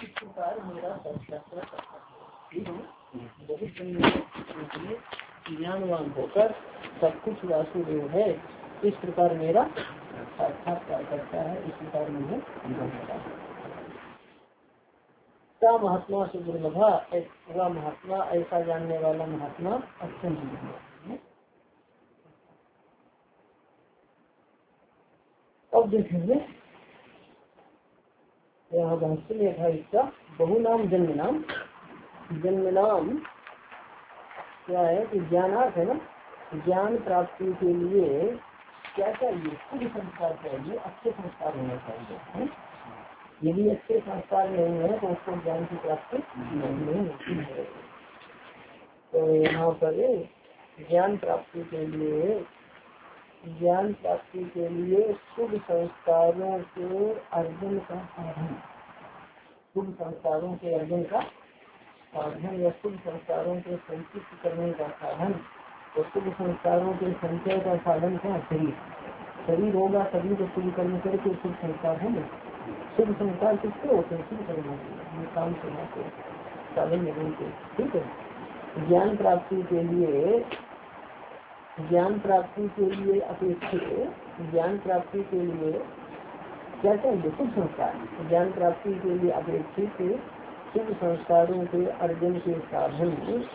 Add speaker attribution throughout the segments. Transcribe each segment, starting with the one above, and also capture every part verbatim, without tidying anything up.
Speaker 1: इस प्रकार मेरा साक्षात्कार करता है। बहुत जन्म ज्ञानवान होकर सब कुछ वासुदेव है, इस प्रकार मेरा साक्षात्कार करता है, इस प्रकार मुझे का महात्मा से दुर्लभा, वह महात्मा ऐसा जानने वाला महात्मा अत्यंत दुर्लभ है। अब देखेंगे यहाँ भाष्य में था इसका बहु नाम जन्म नाम। जन्म नाम क्या है कि ज्ञानार्थ है ना, ज्ञान प्राप्ति के लिए क्या चाहिए? शुभ संस्कार चाहिए, अच्छे संस्कार होने चाहिए। यदि अच्छे संस्कार नहीं है तो उसको ज्ञान की प्राप्ति नहीं होती है। तो यहाँ पर ज्ञान प्राप्ति के लिए ज्ञान प्राप्ति के लिए शुभ संस्कारों के अर्जन का साधन, शुभ संस्कारों के अर्जन का साधन या शुभ संस्कारों के संचित करने का साधन। तो शुभ संस्कारों के संचय का साधन क्या? शरीर। शरीर होगा तभी तो शुभ कर्म करके शुभ संस्कार होंगे। शुभ संस्कार किसके होते हैं? शुभ कर्मों के, काम करना के साधन लगन के। ठीक है। ज्ञान प्राप्ति के लिए ज्ञान प्राप्ति के लिए अपेक्षित ज्ञान प्राप्ति के लिए क्या चाहिए? शुभ संस्कार। ज्ञान प्राप्ति के लिए अपेक्षित शुभ संस्कारों के अर्जन के साधन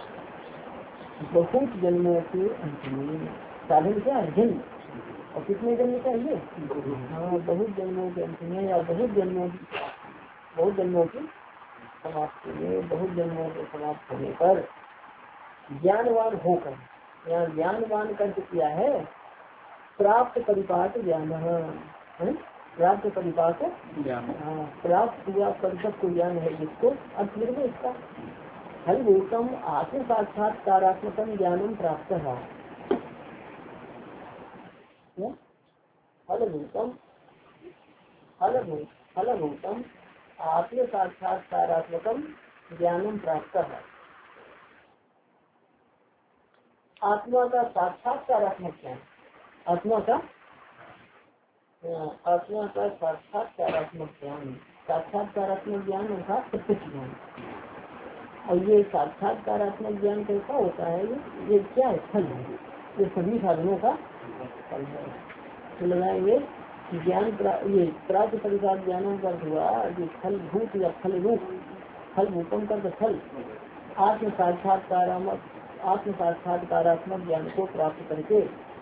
Speaker 1: बहुत जन्मों के अंत में। साधन क्या है? जन्म। और कितने जन्म चाहिए? हाँ, बहुत जन्मों के अंत में या बहुत जन्मों की बहुत जन्मों की समाप्ति में, बहुत जन्मों के समाप्त होने पर ज्ञानवान होकर, यहाँ ज्ञानवान का किया है प्राप्त परिपाक ज्ञान, प्राप्त परिपाक ज्ञान, प्राप्त हुआ परिपक्व ज्ञान है जिसको। अर्थ निर्भर इसका फल भूतम आत्म साक्षात्कारात्मकम ज्ञानम प्राप्त है। फल भूतम फल भूत फल भूतम आत्म साक्षात्कारात्मकम ज्ञानम प्राप्त है। आत्मा का साक्षात्कारात्मक ज्ञान, आत्मा का आत्मा का साक्षात्कारात्मक ज्ञान, साक्षात्कारात्मक ज्ञान अर्थात प्रत्यक्ष ज्ञान। और ये साक्षात्कारात्मक ज्ञान कैसा होता है? ये ये क्या है? फल है। ये सभी साधनों का फल है। तो लगाएंगे ज्ञान ये प्राप्त परिपाक ज्ञानों का हुआ ये फल भूत या फल रूप, फल भूतम का फल आत्म साक्षात्कारात्मक आत्म साक्षात्कारात्मक ज्ञान को प्राप्त करके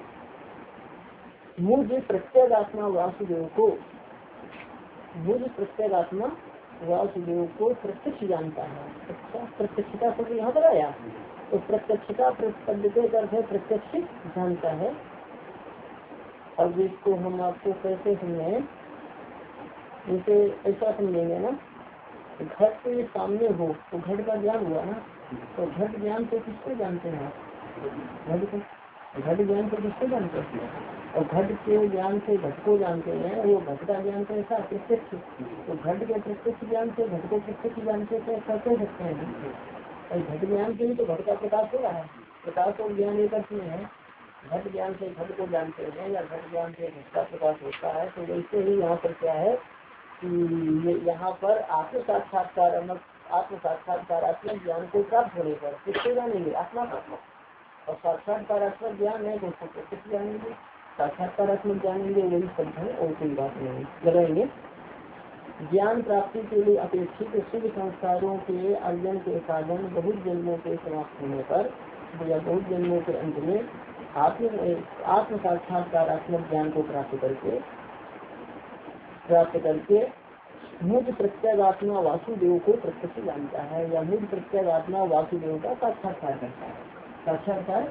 Speaker 1: मुझ प्रत्येगात्मा वासुदेव को मुझ प्रत्येगात्मा वासुदेव को प्रत्यक्ष जानता है। अच्छा, प्रत्यक्षता शब्द यहाँ पर आया तो प्रत्यक्षता प्रतिपद्यते करते प्रत्यक्ष जानता है। अब इसको हम आपको कैसे समझे? जैसे ऐसा समझेंगे ना, घट के सामने हो तो घट का ज्ञान हुआ ना, तो घट ज्ञान को किसको जानते हैं? घट को घट ज्ञान को किसको जानते हैं? और घट के ज्ञान से घट को जानते हैं। वो घट का ज्ञान कैसा? प्रत्यक्ष। तो घट के प्रत्यक्ष ज्ञान से घट को प्रत्यक्ष ज्ञान से कैसा कह सकते हैं? और घट ज्ञान से ही तो घट का प्रकाश हो रहा है। प्रकाश और ज्ञान एक अर्थ में है। घट ज्ञान से घट को जानते हैं या घट ज्ञान से घट का प्रकाश होता है। तो वैसे ही यहाँ पर क्या है कि यहाँ पर आत्म साक्षात्कार आत्म साक्षात्कारात्मक ज्ञान को प्राप्त होने पर किसको जानेंगे? आत्मा का। और साक्षात्कारात्मक ज्ञान है तो उसको प्रत्यक्ष जानेंगे, साक्षात्कारात्मक जानेंगे, वही सब है और कोई बात नहीं। लगाएंगे ज्ञान प्राप्ति के लिए अपेक्षित शुभ संस्कारों के अर्जन के साधन बहुत जन्मों के समाप्त होने पर या बहुत जन्मों के अंत में आत्म आत्म साक्षात्कारात्मक ज्ञान को प्राप्त करके प्राप्त करके मुझ प्रत्येगात्मा वासुदेव को प्रत्यक्ष जानता है या मुझ प्रत्येगात्मा वासुदेव का साक्षात्कार करता है। साक्षात्कार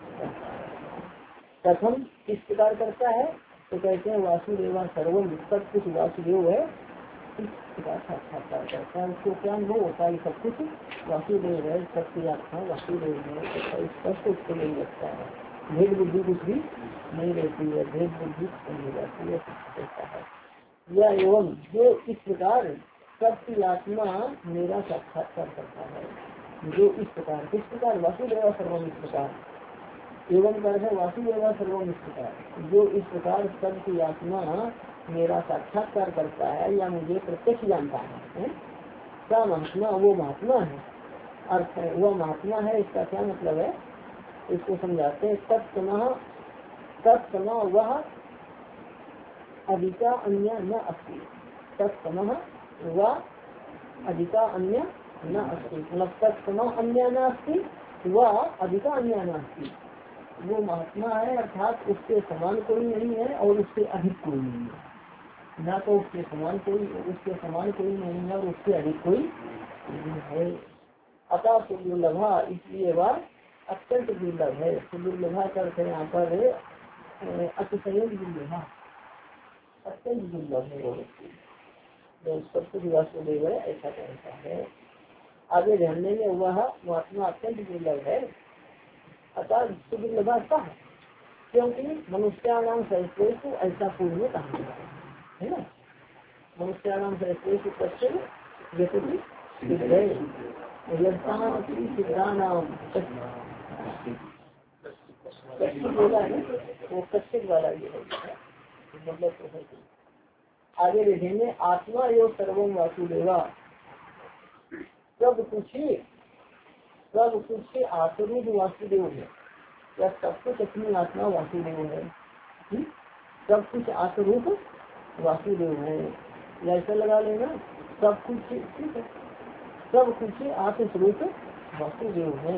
Speaker 1: प्रथम किस प्रकार करता है? तो कहते हैं वासुदेवा सर्वम, सब कुछ वासुदेव है, इस प्रकार साक्षात्कार करता है। उसको क्या अनुभव होता है? सब कुछ वासुदेव है, सबकी आत्मा वासुदेव है, स्पष्ट उसको नहीं लगता है। भेद बुद्धि कुछ भी नहीं रहती है, भेद बुद्धि नहीं जाती है, कहता है। या एवं जो इस प्रकार सबकी आत्मा मेरा साक्षात्कार करता है, जो इस प्रकार किस प्रकार? वासुदेवा सर्वम, इस प्रकार एवं कर है वासुदेवा सर्वम, इस प्रकार जो इस प्रकार सबकी आत्मा मेरा साक्षात्कार करता है या मुझे प्रत्यक्ष जानता है, है? सा महात्मा वो महात्मा है, अर्थ है वह महात्मा है। इसका क्या मतलब है, इसको समझाते हैं। तत्समः तत्समः वह अधिका अन्य न अस्ति। तत्समः वह अधिका अन्य न अस्ति, मतलब तत्समः अन्य न अस्ति वह अधिका अन्य न अस्ति। वो महात्मा है अर्थात उसके समान कोई नहीं है और उससे अधिक कोई नहीं है। ना तो उसके समान कोई उसके समान कोई नहीं है और उससे अधिक कोई नहीं है। अतः सुदुर्लभा, इसलिए वह अत्यंत दुर्लभ है। सुदुर्लभा करते यहाँ पर अतिशय दुर्लभा, अत्यंत दुर्लभ है वो व्यक्ति जो सब कुछ वासुदेव है ऐसा कहता है। आगे जानने में वह महात्मा अत्यंत दुर्लभ है। अतः सुदुर्लभा का क्योंकि मनुष्याणाम सर्वश्रेष्ठ ऐसा पूर्व में कहा है ना। मनुष्याणाम सर्वश्रेष्ठ कश्चित व्यक्ति सिद्धानाम कश्चित बोला है वो कश्चित वाला ये है मतलब तो है। आगे देखेंगे आत्मा एवं सर्वम वासुदेवा, सब कुछ सब कुछ आत्मरूप वासुदेव है या सब कुछ अपनी आत्मा वासुदेव है। सब कुछ आत्मरूप वासुदेव है ऐसा लगा लेना। सब कुछ ठीक है, सब कुछ आत्मस्वरूप वासुदेव है।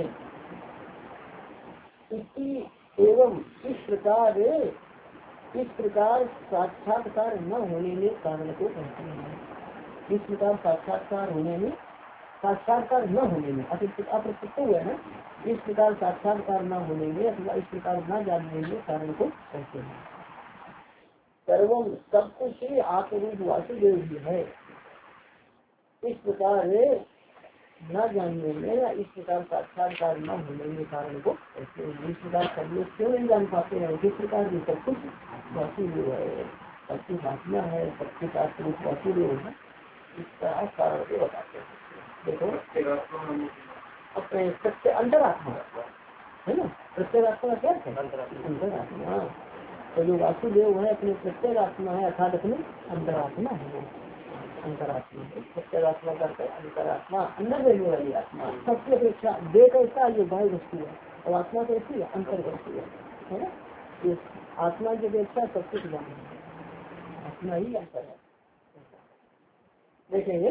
Speaker 1: इसी एवं इस प्रकार इस प्रकार साक्षात्कार न होने में कारण को कहते हैं। इस प्रकार साक्षात्कार होने में साक्षात्कार न होने में अप्रत्यक्ष हुआ ना। इस प्रकार साक्षात्कार न होने में अथवा इस प्रकार न जानने में कारण को कहते हैं। सर्वम सब कुछ ही आत्मरूप वासुदेव भी है। इस प्रकार न जानने में या इस प्रकार साक्षात्कार न होने में कारण को कहते हैं। इस प्रकार सब लोग क्यों नहीं जान पाते हैं किस प्रकार की सब कुछ वासुदेव है, सब कुछ आत्मा है, सब कुछ आत्मरूप वासुदेव है। इसका कारण को बताते हैं। देखो अपने सत्य अंतरात्मा है ना। प्रत्येगात्मा क्या है, अंतरात्मा। तो जो वासुदेव है अपने प्रत्येगात्मा है अर्थात अपने अंतरात्मा है। अंतरात्मा प्रत्येगात्मा करते अंतरात्मा अंदर रहने वाली आत्मा। सबसे अपेक्षा देह कैसा जो बाह्य वस्तु है और आत्मा कैसी है अंतर वस्तु है ना। ये आत्मा की अपेक्षा सब कुछ जाना है, आत्मा ही अंतर है। देखेंगे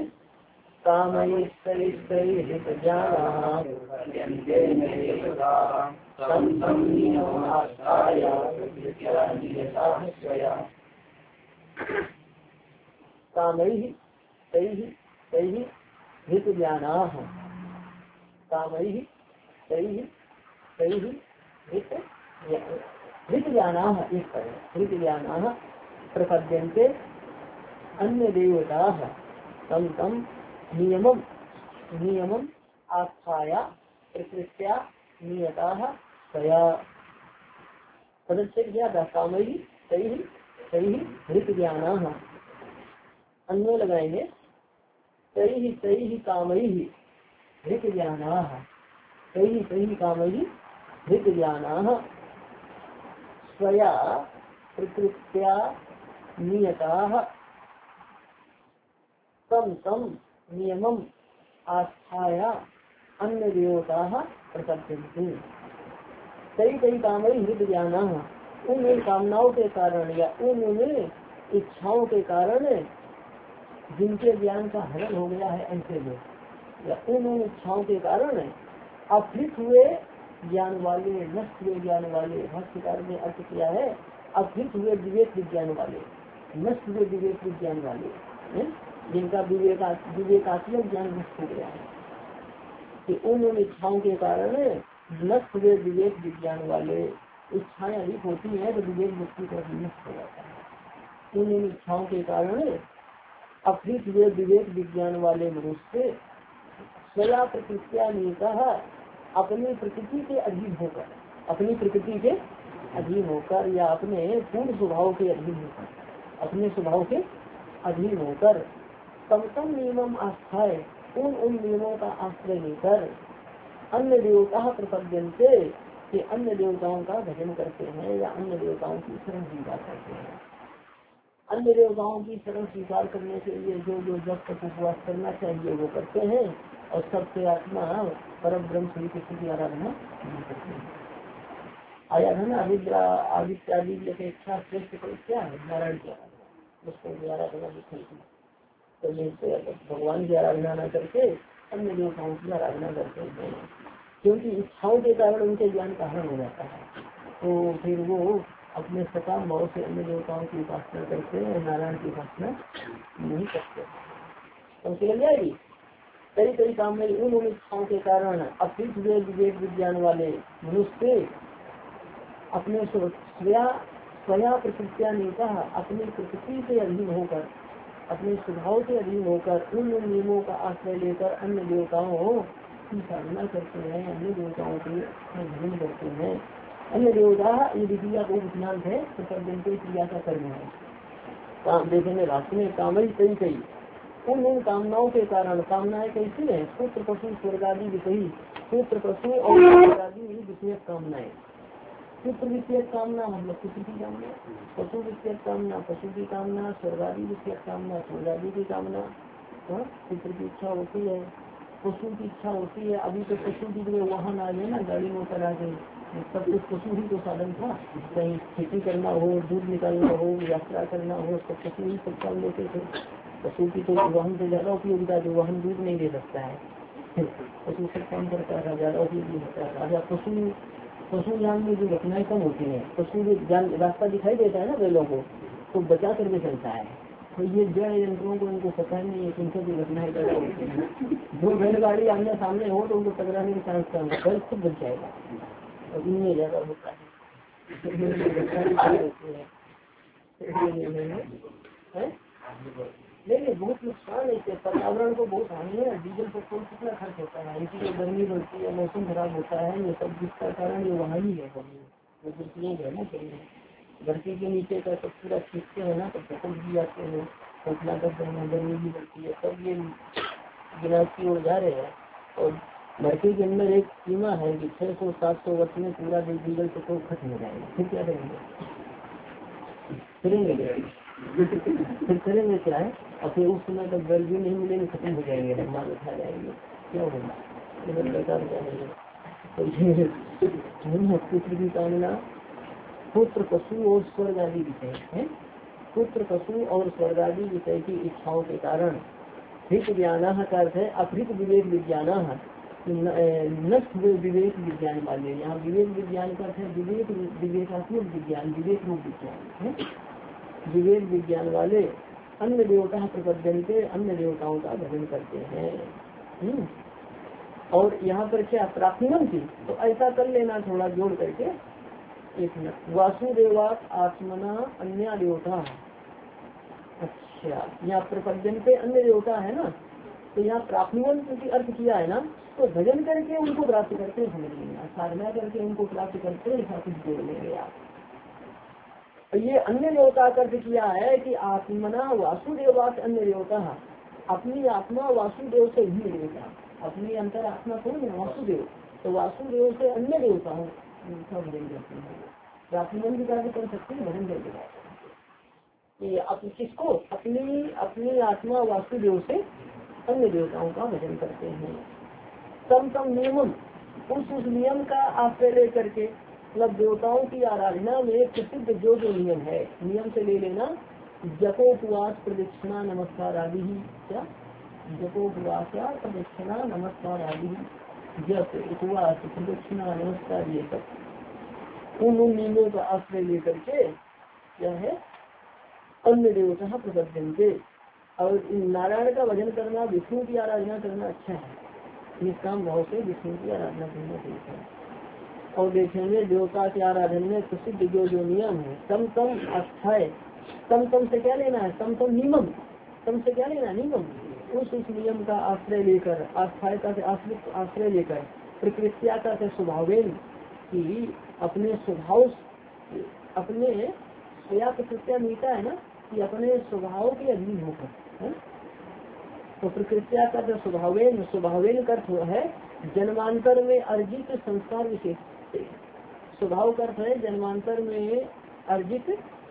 Speaker 1: कामैः तैः तैः हित ज्ञानाः कामैः तैः तैः हित हित ज्ञानाः इस तरह हित ज्ञानाः प्रपद्यन्ते अन्य देवताः तम तम नियमम नियमम आस्थाया प्रकृत्या नियताः तया। पदच्छेद क्या था, कामैः तैः तैः हित ज्ञानाः अन्य लगाएंगे तैः तैः कामैः हित ज्ञानाः तैः तैः कामैः हित ज्ञानाः स्वया प्रकृत्या नियताः तम तम नियमम आस्थाया अन्य देवताः प्रपद्यन्ते। कई कई कामैः हित ज्ञानाः उन उन कामनाओं के कारण या उन उन इच्छाओं के कारण जिनके ज्ञान का हरण हो गया है ऐसे लोग, या उन उन इच्छाओं के कारण अफलित हुए ज्ञान वाले नष्ट हुए ज्ञान वाले। भाष्यकार ने अर्थ किया है अफलित हुए विवेक विज्ञान वाले, नष्ट हुए विवेक विज्ञान वाले है? जिनका विवेका विवेकात्मक ज्ञान नष्ट हो गया है कि उन उन इच्छाओं के कारण नष्ट हुए विवेक विज्ञान वाले। इच्छाएं अधिक होती है तो विवेक व्यक्ति का नष्ट हो जाता है। उन उन इच्छाओं के कारण अफलित हुए विवेक विज्ञान वाले मनुष्य स्वया प्रकृत्या नियता अपनी प्रकृति के अधीन होकर अपनी प्रकृति के अधीन होकर या अपने पूर्ण स्वभाव के अधीन होकर अपने स्वभाव के अधीन होकर समतम नियमम आस्थाए उन उन नियमों का आश्रय लेकर अन्य देवता प्रपद्यन्ते कि अन्य देवताओं का भजन करते हैं या अन्य देवताओं की शरण पूजा करते हैं। अन्य देवताओं की शरण स्वीकार करने के लिए जो जो जब तक उपवास करना चाहिए वो करते हैं और सबसे आत्मा परम ब्रह्म श्री कृष्ण की आराधना करते हैं। आराधना अविद्या आदित्यादि की अपेक्षा श्रेष्ठ क्या है? नारायण की आराधना, उसको आराधना भी करती है। तो ये भगवान की आराधना न करके अन्य देवताओं की आराधना करते हैं, क्योंकि इच्छाओं के कारण उनके ज्ञान का हरण हो जाता है। तो फिर वो अपने सकाम भाव से अन्य देवताओं की उपासना करते हैं, नारायण की उपासना नहीं करते। तो चल जाएगी कई कई काम में उन उन इच्छाओं के कारण अतीत विवेक विज्ञान वाले मनुष्य अपने स्वया स्वया प्रकृतिया नेता अपनी प्रकृति से अधीन होकर, अपने स्वभाव के अधीन होकर उन नियमों का आश्रय लेकर अन्य देवताओं की साधना करते हैं, अन्य देवताओं के भजन करते हैं। अन्य देवता ये विद्या को उपनाम है तो दिन के क्रिया का कर्म है। काम देखेंगे राष्ट्र में कामई कई कई उन उन कामनाओं के कारण, कामनाएं कैसी है? पुत्र पशु स्वर्ग आदि विषयी, पुत्र पशु और स्वर्ग आदि विषयक कामनाएं। पुत्र विषयक कामना मतलब पुत्र की कामना, पशु विषयक कामना पशु की कामना, स्वर्ग आदि विषयक कामना स्वर्ग आदि की कामना। पुत्र की इच्छा होती है, पशु की इच्छा होती है। अभी तो पशु की जो वाहन आ गए ना, गाड़ी मोटर आ गई, सब कुछ पशु ही तो साधन था। कहीं खेती करना हो, दूध निकालना हो, यात्रा करना हो, सब पशु ही सब काम लेते थे। पशु की तो वाहन से ज्यादा उपयोगिता, जो वाहन दूध नहीं दे सकता है पशु सब काम करता है, ज्यादा उपयोगी होता है। राजा पशु पशु जान में जो घटनाएं कम होती है, पशु जो जान रास्ता दिखाई देता है ना बैलों को, तो बचा करके चलता है। तो ये जड़ यंत्रों को उनको पता नहीं है, उनसे जो घटनाएं पैदा होती है। जो बैलगाड़ी आमने सामने हो तो उनको टकराने के चांस कम है, बैल खुद बच जाएगा और इनमें ज्यादा होता है। नहीं बहुत नुकसान है इससे, पर्यावरण को बहुत हानि है। डीजल पेट्रोल कितना खर्च होता है, इसीलिए गर्मी बढ़ती है, मौसम खराब होता है। ये सब जिसका कारण ये वहाँ ही है, वो धरती है ना, धरती के नीचे का सब पूरा खींचते हैं ना, तो फसल भी जाते हैं, फसला करते हैं, गर्मी भी बढ़ती है, सब ये विनाश की ओर जा रहे हैं। और धरती के अंदर एक सीमा है कि छह सौ सात सौ वर्ष में पूरा डीजल पेट्रोल खत्म हो जाएगा। फिर क्या करेंगे? करेंगे फिर करेंगे क्या है? और फिर उस समय तक बैल भी नहीं मिलेंगे, खत्म हो जाएंगे, माल उठा जाएंगे, क्या होगा? बेकार हो जाएंगे। तो पुत्र की कामना, पुत्र पशु और स्वर्ग आदि विषय है। पुत्र पशु और स्वर्ग आदि विषय की इच्छाओं के कारण हित ज्ञान का अर्थ है अपहृत विवेक विज्ञान, नष्ट विवेक विज्ञान वाले। यहाँ विवेक विज्ञान का अर्थ है विवेक विवेकात्मक विज्ञान, विवेक रूप विज्ञान है। विवेक विज्ञान वाले अन्य देवता प्रपद्यन के अन्य देवताओं का भजन करते हैं। और यहाँ पर क्या प्राप्तिमन थी, तो ऐसा कर लेना थोड़ा जोड़ करके एक मिनट। वासुदेवात आत्मना अन्य देवता, अच्छा यहाँ प्रपद्यन पे अन्य देवता है ना, तो यहाँ प्राप्तिमन की अर्थ किया है ना, तो भजन करके उनको प्राप्त करते समझ लेना, साधना करके उनको प्राप्त करते ऐसा कुछ जोड़ लेंगे आप। ये अन्य देवता का अर्थ किया है कि आत्मना वासुदेवात अन्य देवता, अपनी आत्मा वासुदेव से भी देवता, अपनी अंतर आत्मा कौन है? वासुदेव। तो वासुदेव से अन्य देवता हूँ उनका भजन करते हैं। प्राप्तिमन भी कार्य कर सकते हैं, भजन करते हैं। आप किसको? अपनी अपनी आत्मा वासुदेव से अन्य देवताओं का भजन करते हैं। तम तम नियमम, उस उस नियम का आश्रय ले करके, मतलब देवताओं की आराधना में प्रसिद्ध जो जो नियम है, नियम से ले लेना। जपोपवास प्रदक्षिणा नमस्कार आदि ही, क्या जपोपवास प्रदक्षिणा नमस्कार आदि, जप उपवास प्रदक्षिणा नमस्कार, ये सब उन उन नियमों का आश्रय लेकर के क्या है अन्य देवता प्रबंधन के। और नारायण का भजन करना, विष्णु की आराधना करना अच्छा है, निष्काम भाव से विष्णु की आराधना करना चाहिए। और देखेंगे देवता के आराधन में प्रसिद्ध जो जो नियम है, तम तम अस्थाय, तम तम से क्या लेना है? तम तम नियमम, तम से क्या लेना? नियमम। उस उस नियम का आश्रय लेकर, आस्थायता से आश्रित आश्रय लेकर, प्रकृतिया का स्वभावेन की अपने स्वभाव, अपने स्वया प्रकृतिया मिलता है ना कि अपने स्वभाव के अधीन होकर, तो प्रकृतिया का स्वभावेन, स्वभावेन का अर्थ है जन्मांतर में अर्जित संस्कार विशेष। स्वभाव का अर्थ है जन्मांतर में अर्जित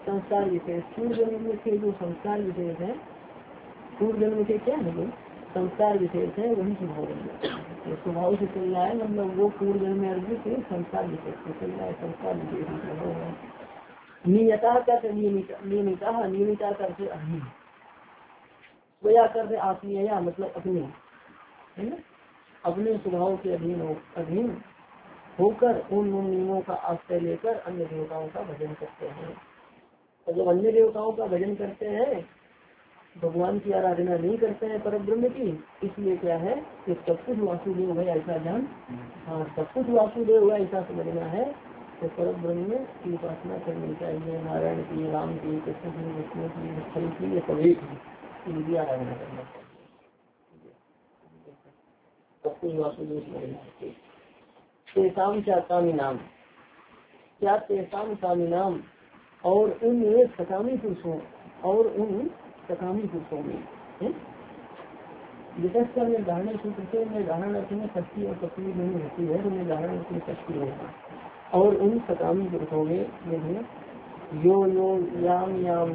Speaker 1: संस्कार विशेष, पूर्व जन्म के जो संस्कार विशेष है, पूर्व जन्म के क्या है जो संस्कार विशेष है वही स्वभाव तो स्वभाव से चल रहा है, मतलब वो पूर्व जन्म में अर्जित संस्कार विशेष से चल रहा है, संस्कार विशेष नियता कर नियमिता नियमिता करते अधीन स्वया करते आत्मीय मतलब अपने है ना, अपने स्वभाव के अधीन हो अधीन होकर उन उन नियमों का आश्रय लेकर अन्य देवताओं का भजन करते हैं। और जब अन्य देवताओं का भजन करते हैं भगवान की आराधना नहीं करते हैं पर ब्रह्म की, इसलिए क्या है कि सब कुछ वासुदेव है ऐसा जान, हाँ सब कुछ वासुदेव है ऐसा समझना है। तो पर ब्रह्म की उपासना करनी चाहिए, नारायण की, राम की, कृष्ण की, विष्णु की, स्थल की, ये सभी की इनकी आराधना करना चाहिए, सब कुछ वासुदेव समझना चाहिए। तेसाम क्या कामी नाम, क्या तेसाम कामी नाम, और उन सकामी पुरुषों और उन सकामी पुरुषों में विशेषकर निर्धारण सूत्र से निर्धारण अर्थ में शक्ति और शक्ति नहीं होती है, तो निर्धारण अर्थ में शक्ति होगा। और उन सकामी पुरुषों में यो यो याम याम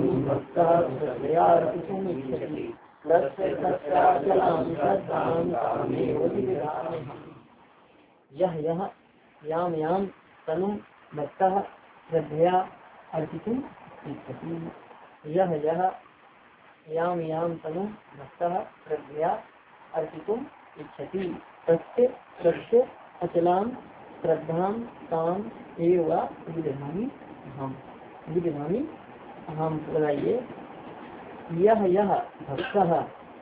Speaker 1: यह यह याम याम तनु भक्तः श्रद्धया अर्पितुम इच्छति, यह यह याम याम तनु भक्तः श्रद्धया अर्पितुम इच्छति, तस्य तस्य अचलाम श्रद्धाम ताम एवं विदधामि अहम, विदधामि अहम लगाइए। यह यह भक्तः,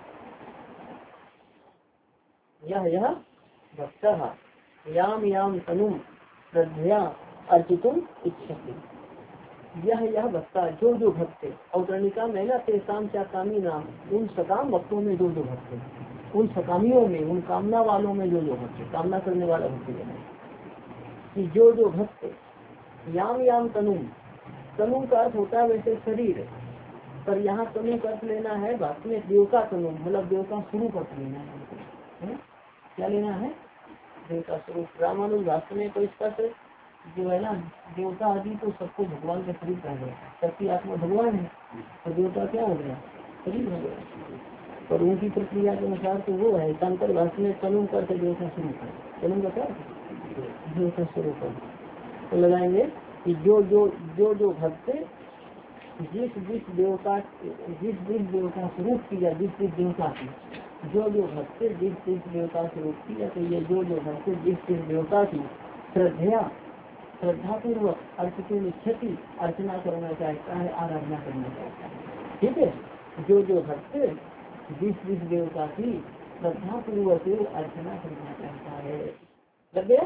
Speaker 1: यह यह भक्तः याम याम तनुम श्रद्धया अर्पितुम इच्छति, यह यह भक्ता जो जो भक्त अवतरणिका में ना तेसाम क्या कामी नाम, उन सकाम भक्तों में जो जो भक्त, उन सकामियों में, उन कामना वालों में जो जो भक्त, कामना करने वाला भक्ति है कि जो जो भक्त याम याम तनुम, तनु का अर्थ होता है वैसे शरीर, पर यहाँ तनु का अर्थ लेना है बात में देव का तनु, मतलब देव का स्वरूप अर्थ लेना है, क्या लेना है देव का स्वरूप। रामानुज भाष्य में तो इसका से जो है ना देवता आदि तो सबको भगवान का शरीर कहा गया, सबकी आत्मा भगवान है, तो देवता क्या हो गया शरीर हो गया, पर उनकी प्रक्रिया के अनुसार तो वो है। शंकर भाष्य में तनु करके देव का स्वरूप है, तनु का क्या देव का स्वरूप है, तो लगाएंगे कि जो जो जो जो भक्त जिस जिस देवता जिस जिस देवता स्वरूप किया, जिस जिस देवता की जो जो भक्त जिस जिस देवता स्वरूप किया, तो ये जो जो भक्त जिस जिस देवता की श्रद्धा श्रद्धा पूर्वक अर्पित इच्छति अर्चना करना चाहता है, आराधना करना चाहता है, ठीक है। जो जो भक्त जिस जिस देवता की श्रद्धा पूर्वक अर्चना करना चाहता है, लग गया।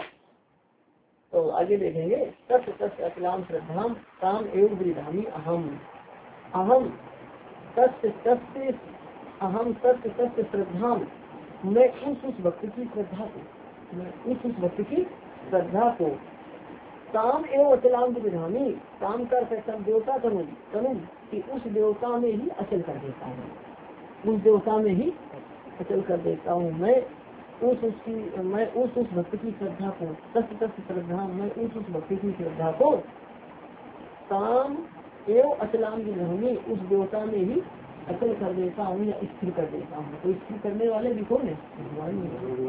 Speaker 1: तो आगे देखेंगे तस् तस् अखिलाम श्रद्धाम काम एवं विधामी अहम, अहम तस् तस् अहम तस् तस् श्रद्धाम, मैं उस उस भक्त की श्रद्धा को, मैं उस उस भक्त की श्रद्धा को काम एवं अचलाम विधामी, काम कर सकता देवता तनु तनु कि उस देवता में ही अचल कर देता हूँ, उस देवता में ही अचल कर देता हूँ मैं उस उसकी मैं उस उस भक्त की श्रद्धा को, तस् तस् श्रद्धा मैं उस उस भक्त की श्रद्धा को काम एवं अचलाम विधामी उस देवता में ही अचल कर देता हूँ या स्थिर कर देता हूँ। तो स्थिर करने वाले भी कौन है? भगवान ही,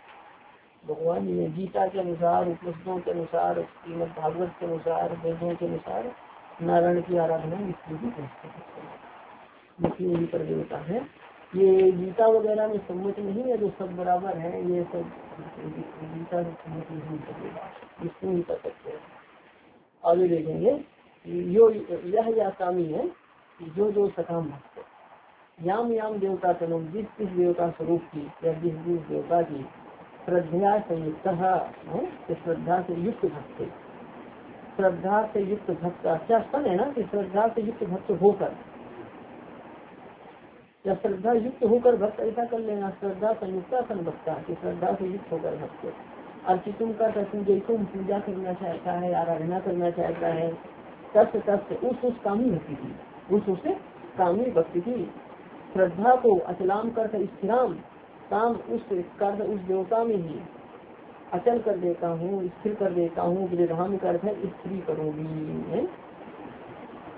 Speaker 1: भगवान ही। गीता के अनुसार, उपनिषदों के अनुसार, श्रीमद् भागवत के अनुसार, वेदों के अनुसार नारायण की आराधना स्त्री की करते यही पर देवता है। ये गीता वगैरह में सम्मत नहीं है, जो सब बराबर है, ये सब गीता से सम्मत नहीं करेगा, इसको ही कर सकते हैं। आगे देखेंगे यो यह या कामी है जो जो सकाम भक्त, याम याम देवता तनु जिस जिस देवता स्वरूप की या जिस जिस देवता की श्रद्धा संयुक्त है, श्रद्धा से युक्त भक्त, श्रद्धा से युक्त भक्त का क्या सन है ना कि श्रद्धा से युक्त भक्त होकर, या श्रद्धा युक्त होकर भक्त ऐसा कर लेना, श्रद्धा संयुक्ता सन भक्ता की श्रद्धा से युक्त होकर भक्त। अर्चितुम का तुम पूजा करना चाहता है, आराधना करना चाहता है, तस् तस् उस उस कामी भक्ति की, उस उस कामी भक्ति की श्रद्धा को अचलाम कर स्थिराम काम उस कर उस देवता में ही अचल कर देता हूँ, स्थिर कर देता हूँ। विधान कर स्त्री करूंगी है,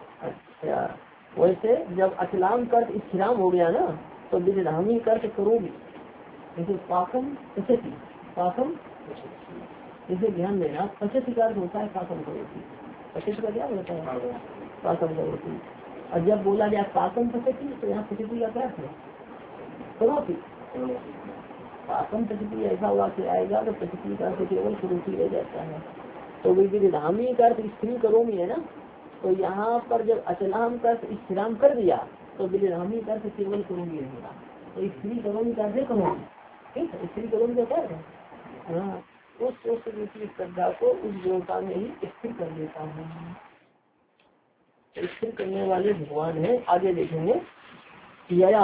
Speaker 1: अच्छा, वैसे जब अचलाम कर्त स्थिराम हो गया ना तो विधामी कर्त करोगी, जैसे पाकम पचती, पाकम जैसे ध्यान देना, पचती का अर्थ होता है पाकम करोगी। पचती का क्या होता है? पाकम करोगी। और जब बोला जाए पाकम पचती तो यहाँ पचती का क्या है? करोगी। पाकम पचती ऐसा वाक्य आएगा तो पचती का अर्थ केवल करोगी रह जाता है। तो विधामी का अर्थ स्त्री करोगी है ना, तो यहाँ पर जब अचलाम का स्थिराम कर दिया तो विधामी का अर्थ केवल करोगी रहेगा। तो स्त्री करोगी का अर्थ करोगी, ठीक है, स्त्री करोगी क्या है? हाँ, उस उस श्रद्धा को उस देवता में ही स्थिर कर देता है। स्थिर करने वाले भगवान है। आगे देखेंगे, यया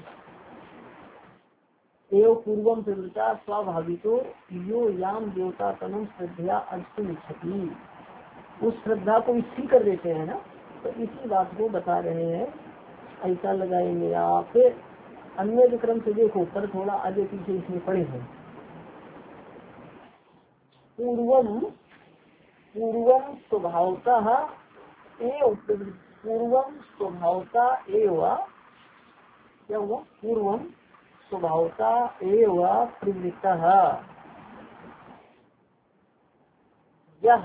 Speaker 1: एवं पूर्वम प्रवृत्ता स्वाभाविको यो याम देवता तनुम श्रद्धा अर्जुन इच्छति, उस श्रद्धा को स्थिर कर देते हैं ना, तो इसी बात को बता रहे हैं। ऐसा लगाएंगे आप, फिर अन्य विक्रम से देखो पर थोड़ा आगे पीछे इसमें पड़े हैं। पूर्वम पूर्वम स्वभावतः एव पूर्वम स्वभावता एव क्या हुआ? पूर्वम स्वभावता एव प्रवृत्तः यह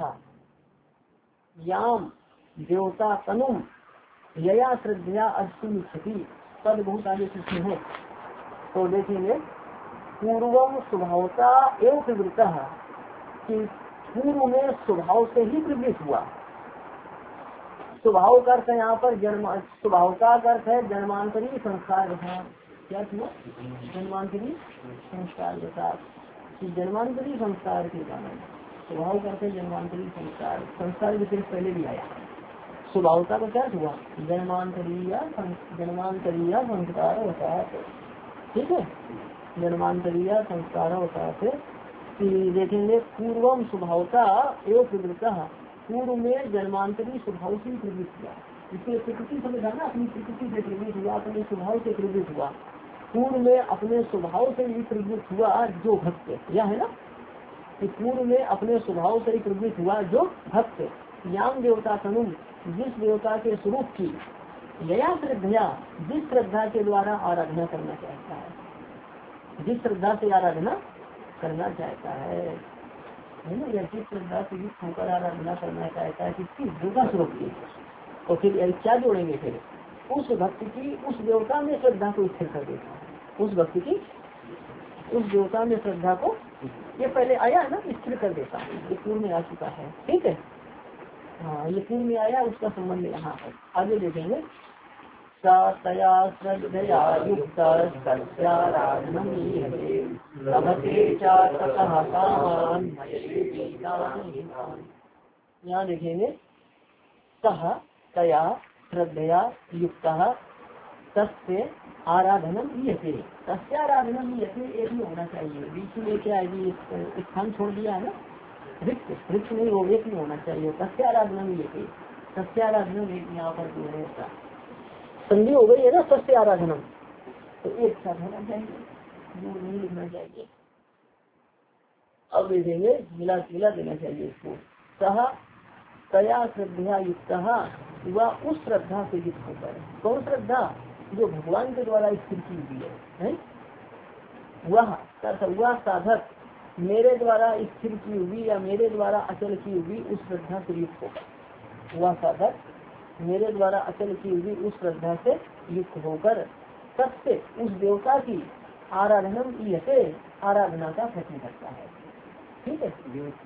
Speaker 1: याम देवता तनुम यया श्रद्धा अश्विनी क्षति, पद बहुत आगे पीछे है। तो देखेंगे, पूर्वम स्वभावता एवं प्रवृत्तः, कि पूर्व में स्वभाव से ही प्रवृत्त हुआ। स्वभाव का अर्थ है यहाँ पर जन्म, स्वभाव का अर्थ है जन्मांतरी संस्कार के साथ। क्या हुआ? जन्मांतरी संस्कार के साथ, कि जन्मांतरी संस्कार के कारण स्वभाव का अर्थ है जन्मांतरी संस्कार। संस्कार भी सिर्फ पहले भी आया। स्वभावता का क्या हुआ? जन्मांतरीय जन्मांतरीय संस्कार होता है, ठीक है, जन्मांतरीय संस्कार होता है। कि देखेंगे, पूर्वम स्वभावता एवं प्रवृत्ता, पूर्व में जन्मांतरी स्वभाव से प्रवृत्त हुआ। इसलिए प्रकृति समझा ना, अपनी प्रकृति से प्रवृत्त हुआ, अपने स्वभाव से प्रवृत्त हुआ। पूर्व में अपने स्वभाव से ही प्रवृत्त हुआ जो भक्त, यह है ना, कि पूर्व में अपने स्वभाव से ही प्रवृत्त हुआ जो भक्त, याम देवता तनुम, जिस देवता के स्वरूप की, यया श्रद्धा, जिस श्रद्धा के द्वारा आराधना करना चाहता है, जिस श्रद्धा से आराधना करना चाहता है, है ना, या जिस श्रद्धा से युक्त होकर आराधना करना चाहता है, किसकी? देवता स्वरूप की। तो फिर क्या जोड़ेंगे? फिर उस भक्त की उस देवता में श्रद्धा को स्थिर कर देता है, उस भक्त की उस देवता में श्रद्धा को, ये पहले आया है ना, स्थिर कर देता है, ये पूर्व में आ चुका है, ठीक है। हाँ, ये पूर्व में आया, उसका संबंध यहाँ है। आगे देखेंगे, तया श्रद्धया युक्त यहाँ देखेंगे, सह तया श्रद्धया युक्त तस्य आराधनम ईयते, तस्य आराधनम ईयते एक ही होना चाहिए, बीच में क्या है, स्थान छोड़ दिया है ना, रिक्त रिक्त नहीं हो, एक नहीं होना चाहिए। तस्य आराधनम ईयते, तस्य आराधनम एक यहाँ पर जो है ऐसा संधि हो गई है ना, सत्य आराधनम, तो एक साथ होना चाहिए, दूर नहीं लिखना चाहिए। अब देखेंगे, मिला मिला देना चाहिए इसको। सह तया श्रद्धा युक्त, वह उस श्रद्धा से युक्त होकर, कौन श्रद्धा? जो भगवान के द्वारा स्थिर की हुई है, है? वह वह साधक मेरे द्वारा स्थिर की हुई या मेरे द्वारा अचल की हुई उस श्रद्धा से युक्त होकर, वह साधक मेरे द्वारा अचल की हुई उस श्रद्धा से युक्त होकर सबसे उस देवता की आराधनम ईयते, आराधना का प्रश्न करता है, ठीक है।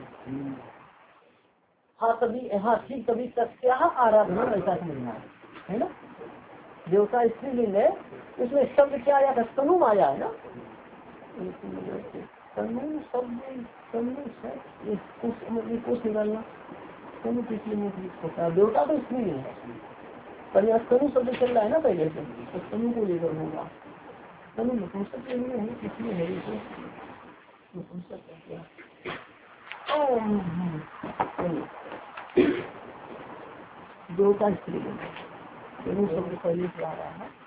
Speaker 1: हाँ तभी, हाँ ठीक, तभी सत्या आराधना ऐसा समझना है ना। देवता स्त्रीलिंग है, उसमें शब्द क्या आया था? तनु आया है ना, तनु शब्द, तनु कुछ निकालना, तनु किसी में होता है, देवता तो स्त्री नहीं है, पर यहाँ तनु शब्द चल रहा है ना पहले से, तो तनु को लेकर होगा। तनु नपुंसक के लिए है, किसमें है इसे नपुंसक है क्या? देवता स्त्री है, तनु शब्द पहले से आ रहा है।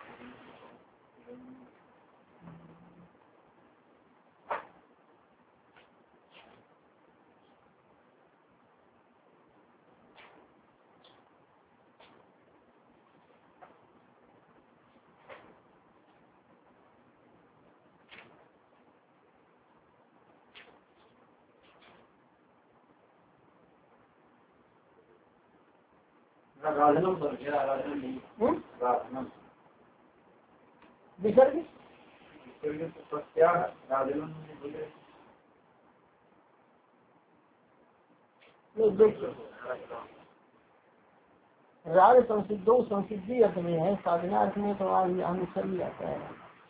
Speaker 1: विसर्ग राग संसिद्धो संसिद्धि अर्थ में है, साधना अर्थ में तो अनुसर ही आता है।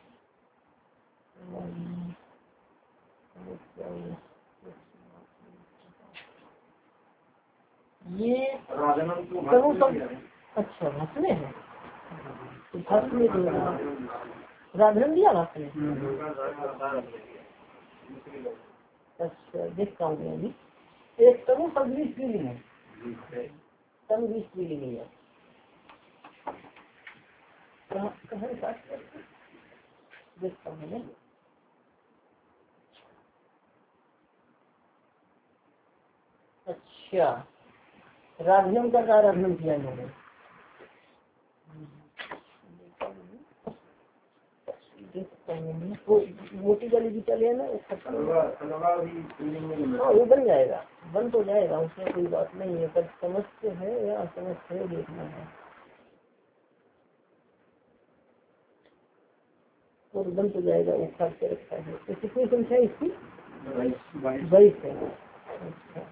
Speaker 1: ये तनु सब अच्छा भाष में है, भाष में राधन दिया भाष में। अच्छा देखता हूँ मैं अभी। एक तनु सदवी स्त्रीलिंग है, तनु भी स्त्रीलिंग है। देखता हूँ मैं। अच्छा राधनम का आराधन किया इन्होंने। वो मोटी गली भी चले ना, वो बन जाएगा, बन तो जाएगा, उसमें कोई बात नहीं है। पर समझते है या असमझते है देखना है, और बन तो जाएगा। वो खास के रखा है। तो कितनी संख्या इसकी? बाईस है। अच्छा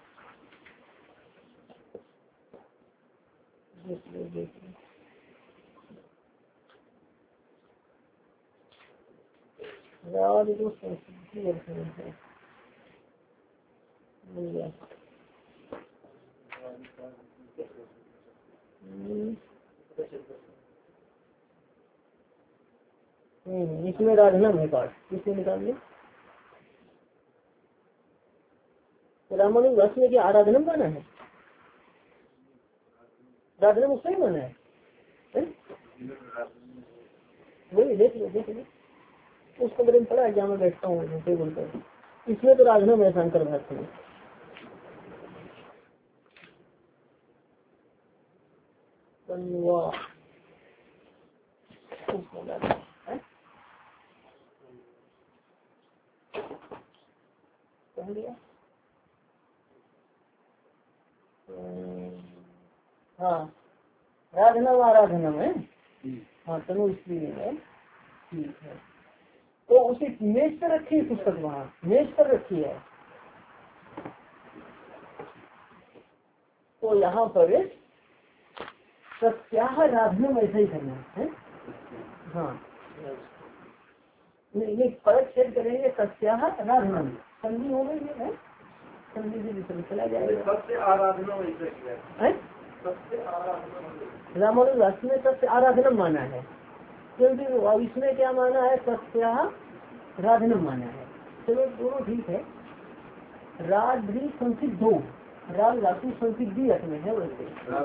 Speaker 1: देख लो देख लो। राग जो संसिद्धि अर्थ में है, मिल गया। इसमें राधनम है पाठ, किसने निकाल लिया? रामानुज भाष में क्या आराधनम माना है? राधनम उसका ही माना है, है? वही देख लो देख लो, उसको मेरे पढ़ा है जहाँ मैं बैठता हूँ टेबल पर। इसमें तो राधनम है शंकर भाष्य में। हाँ राधनम आराधनम है। हाँ तनु स्त्री है, ठीक है। तो उसे मेज पर रखी है पुस्तक, वहाँ मेज पर रखी है। तो यहाँ पर सत्याह राधनम ऐसा ही करना है। हाँ ये परत छेद करेंगे, सत्याह राधनम संधि हो गई है, संधि से विसर्ग चला जाएगा। सबसे आराधनम है, रामानुज भाष्य में सबसे आराधनम माना है, क्योंकि अब इसमें क्या माना है? सत्याह राधनम माना है। चलो दोनों ठीक है। राग भी संसिद्धो, राग धातु संसिद्धि अर्थ में है, वैसे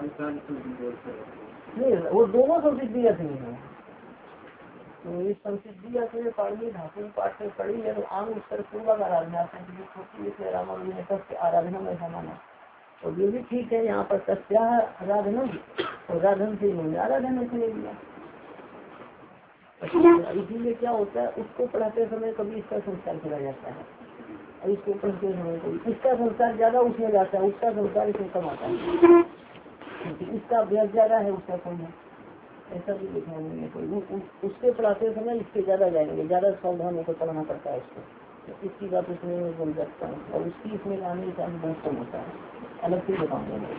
Speaker 1: नहीं वो दोनों संसिद्धि अर्थ में है। तो इस संसिद्धि अर्थ में पाणी धातु पाठ से पड़ी है, तो आम उत्तर पूर्वक आराधना छोटी रामानुज ने सबसे आराधना में माना। और ये भी ठीक है, यहाँ पर सत्याह राधनम और राधन से इन्होंने आराधना ले लिया। इसीलिए क्या होता है, उसको पढ़ाते समय कभी इसका संस्कार करा जाता है, और इसको पढ़ते समय कभी इसका संस्कार ज्यादा उसमें जाता है, उसका संस्कार इसमें कम आता है। इसका अभ्यास ज्यादा है, उसका कम है, ऐसा भी देखा नहीं कोई। उसके पढ़ाते समय इसके ज्यादा जाएंगे, ज्यादा सावधान होकर पढ़ाना पड़ता है इसको। तो इसकी बात उसमें बोल सकता हूँ, और उसकी इसमें आने का बहुत कम होता है, अलग से बताऊंगा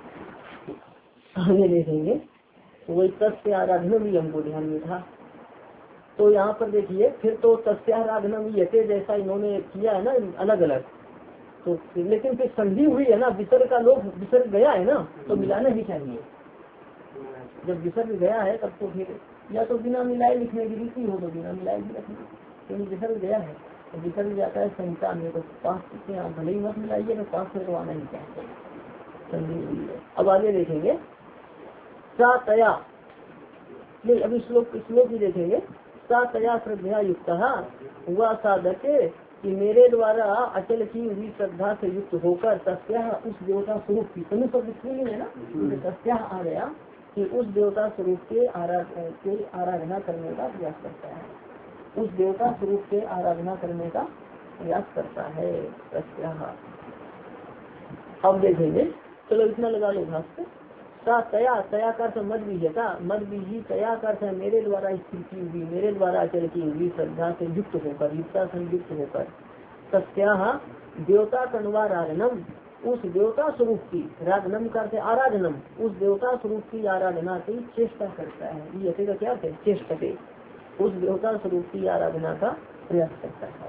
Speaker 1: आगे देखेंगे। तो वही तस्य आराधना भी हमको ध्यान में था। तो यहाँ पर देखिए फिर तो तस्याराधना भी यथे जैसा इन्होंने किया है ना अलग अलग, तो लेकिन फिर संधि हुई है ना, विसर्ग का लोग विसर्ग गया है ना, तो मिलाना ही चाहिए। जब विसर्ग गया है तब तो फिर या तो बिना मिलाए लिखने की रीति हो तो बिना मिलाए भी रखने, क्योंकि विसर्ग गया है तो विसर्ग जाता है संहिता में, तो पास से आप भले ही मत मिलाइए, तो पास से तो आना ही चाहिए, संधि हुई है। अब आगे देखेंगे सातया, नहीं अभी श्लोक श्लोक भी देखेंगे। सातया श्रद्धा युक्त हुआ साधक कि मेरे द्वारा अचल की हुई श्रद्धा से युक्त होकर तस्या उस देवता स्वरूप की, तनु शब्द है ना, तस्या आ गया कि उस देवता स्वरूप के आराधना के आराधना करने का प्रयास करता है, उस देवता स्वरूप के आराधना करने का प्रयास करता है तस्या। अब देखेंगे, चलो इतना लगा लो भाष्य। सा तया तया कर मद बीजता मद बीजी तया कर मेरे द्वारा स्थिर की हुई मेरे द्वारा अचल की हुई श्रद्धा से युक्त होकर युक्ता से युक्त होकर सत्या देवता कन्वाराधनम उस देवता स्वरूप की राधनम करते आराधनम उस देवता स्वरूप की आराधना की चेष्टा करता है। ये का क्या है चेष्टा के उस देवता स्वरूप की आराधना का प्रयास करता है।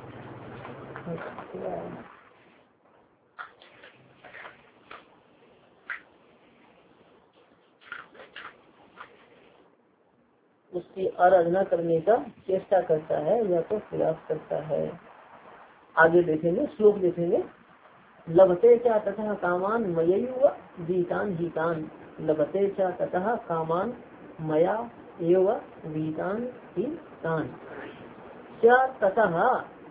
Speaker 1: उसकी आराधना करने का चेष्टा करता है या तो प्रयास करता है। आगे देखेंगे श्लोक देखेंगे। लभते चा तथा कामान मयैव वीतान हीतान लभते चा तथा कामान मया एव वीतान हीतान चा तथा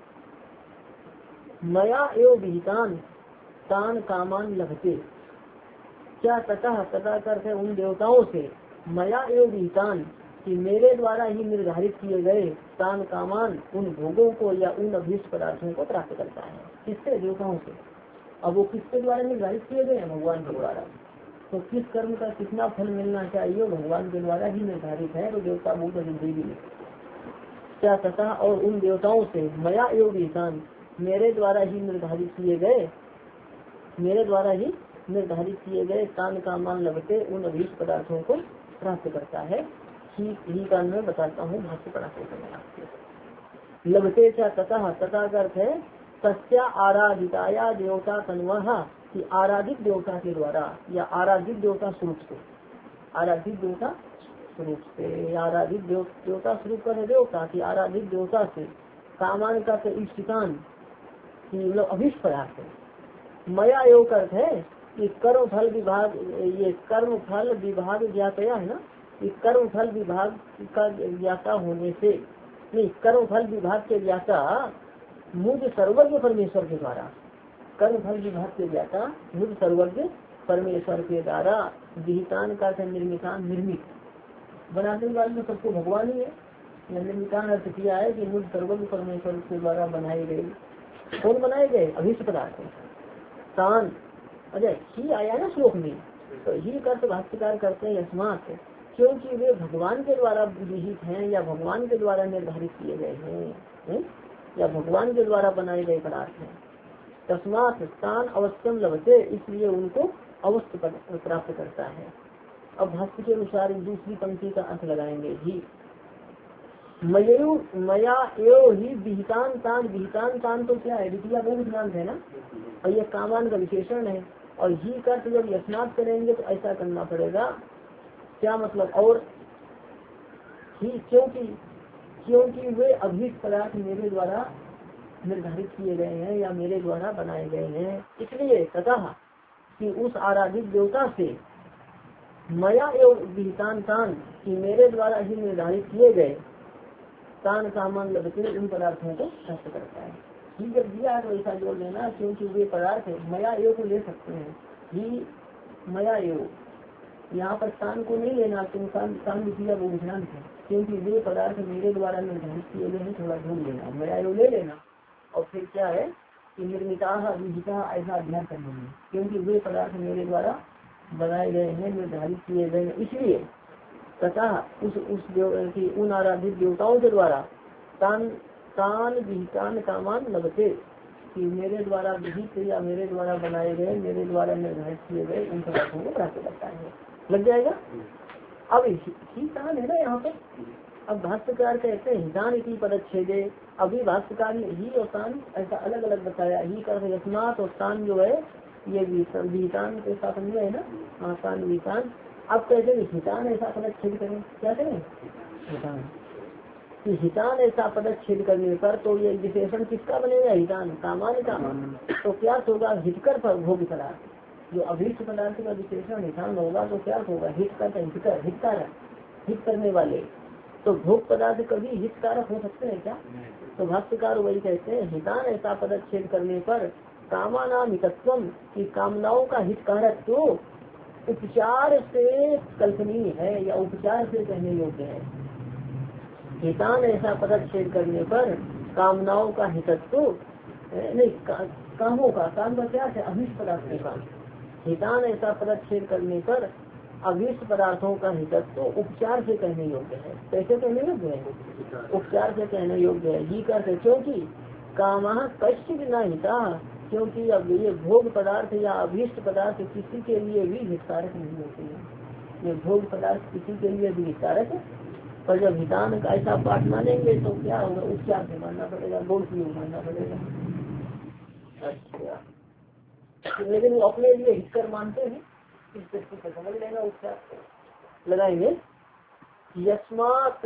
Speaker 1: मया एव वीतान तान कामान लभते क्या तथा तथा करते उन देवताओं से मया एव वीतान कि मेरे द्वारा ही निर्धारित किए गए तान कामान उन भोगों को या उन अभीष्ट पदार्थों को प्राप्त करता है। किससे देवताओं से। अब वो किसके द्वारा निर्धारित किए गए हैं भगवान के द्वारा। तो किस कर्म का कितना फल मिलना चाहिए भगवान के द्वारा ही निर्धारित है। तो देवता बहुत भी क्या तथा और उन देवताओं से मया एवं विधान मेरे द्वारा ही निर्धारित किए गए मेरे द्वारा ही निर्धारित किए गए तान कामान लगते उन अभीष्ट पदार्थों को प्राप्त करता है। ही का मैं बताता हूँ भाष्य पढ़ाते समय। लगते क्या तथा तथा का अर्थ है सत्या आराधिताया देवता तन्वः कि आराधित देवता के द्वारा या आराधित देवता स्वरूप से आराधित देवता स्वरूप से आराधित देवता स्वरूप का देवता की आराधित देवता से कामान का इष्टिकान की मतलब अभिष्ट पदार्थ है। मया योग अर्थ है कि कर्म फल विभाग ये कर्म फल विभाग ज्ञातया है ना। इस कर्म फल विभाग का ज्ञाता होने से नहीं कर्म फल विभाग के ज्ञाता मुझ सर्वज्ञ परमेश्वर के द्वारा कर्म फल विभाग के ज्ञाता मुझ सर्वज्ञ परमेश्वर के द्वारा विहितान का निर्मितान निर्मित बनाने वाले में सबको भगवान ही है। निर्मितान अर्थ किया है कि मुझ सर्वज्ञ परमेश्वर के द्वारा बनाए गए कौन बनाए गए अभिष्ट पदार्थ तान अजय ही आया ना श्लोक में। तो ही कर्त भाष्यकार करते हैं अस्मात् क्योंकि वे भगवान के द्वारा विहित हैं या भगवान के द्वारा निर्धारित किए गए हैं है? या भगवान के द्वारा बनाए गए पदार्थ हैं। तस्मात् स्थान अवश्यम लभते इसलिए उनको अवश्य प्राप्त करता है। अब भाष्य के अनुसार दूसरी पंक्ति का अर्थ लगाएंगे। ही मयू मया एव ही विहितान तान विहितान तान तो क्या है द्वितीय बहुवचनांत है ना और ये कामान का विशेषण है। और ही का जब यस्मात् करेंगे तो ऐसा करना पड़ेगा क्या मतलब और ही क्योंकि क्योंकि वे अभीष्ट पदार्थ मेरे द्वारा निर्धारित किए गए हैं या मेरे द्वारा बनाए गए हैं इसलिए तथा कि उस आराधित देवता से मया एवं विहितान तान कि मेरे द्वारा ही निर्धारित किए गए तान सामान लगते उन पदार्थों को प्राप्त करता है। ही जब दिया है तो ऐसा जोड़ लेना क्योंकि वे पदार्थ मया एव को ले सकते हैं। ही मया एव यहाँ पर स्थान को नहीं लेना स्थान दिया वो विधान है क्योंकि वे पदार्थ मेरे द्वारा निर्धारित किए गए हैं। थोड़ा ढूंढ लेना मया एव ले लेना और फिर क्या है कि निर्मिता विहिता ऐसा अध्ययन करने में क्योंकि वे पदार्थ मेरे द्वारा बनाए गए हैं निर्धारित किए गए हैं इसलिए तथा उस उस की उन आराधित देवताओं के द्वारा तान तान विहितान कामान लगते कि मेरे द्वारा विहित या मेरे द्वारा बनाए गए मेरे द्वारा निर्धारित किए गए उन पदार्थों को प्राप्त करता है। लग जाएगा। अब ही तान है ना यहाँ पर। अब भाष्यकार कहते हैं हितान इसी पदच्छेदे अभी भाष्यकार ने ही और तान ऐसा अलग अलग बताया। ही का यस्मात् और तान जो है ये विहितान के साथ अन्वय है ना तान विहितान। अब कहते हैं हितान ऐसा पदच्छेद करें क्या करें हितान कि हितान ऐसा पदच्छेद करने पर तो ये विशेषण किसका बनेगा हितान कामान का। तो क्या होगा हितकर पर भोग पदार्थ जो अभीष्ट पदार्थ का विशेषण हितान होगा तो क्या होगा हितकर हितकर हितकारक हित करने वाले। तो भोग पदार्थ कभी हितकारक हो सकते हैं क्या। तो भाष्यकार वही कहते हैं हितान ऐसा पदच्छेद करने पर कामानाम हितत्वम की कामनाओं का हितकारक तो उपचार से कल्पनीय है या उपचार से कहने योग्य है। हितान ऐसा पदच्छेद करने पर कामनाओं का हितत्व नहीं का, कामों का काम का क्या है अभिष्ट पदार्थ के काम। हितान ऐसा पदच्छेद करने पर अभीष्ट पदार्थों का हितत्व तो उपचार से कहने योग्य है। कैसे कहने योग्य है? उपचार से कहने योग्य है। ही करते क्योंकि काम कश्चित न हिता, क्योंकि अब ये भोग पदार्थ या अभीष्ट पदार्थ किसी के लिए भी हितकारक नहीं होते हैं। ये भोग पदार्थ किसी के लिए भी हितकारक, पर जब हितान का ऐसा पाठ मानेंगे तो क्या होगा? उपचार से मानना पड़ेगा, गोल की मानना पड़ेगा। अच्छा, लेकिन वो अपने लिए हितकर मानते हैं, इस दृष्टि से समझ लेना। उपचार लगाएंगे यस्मात्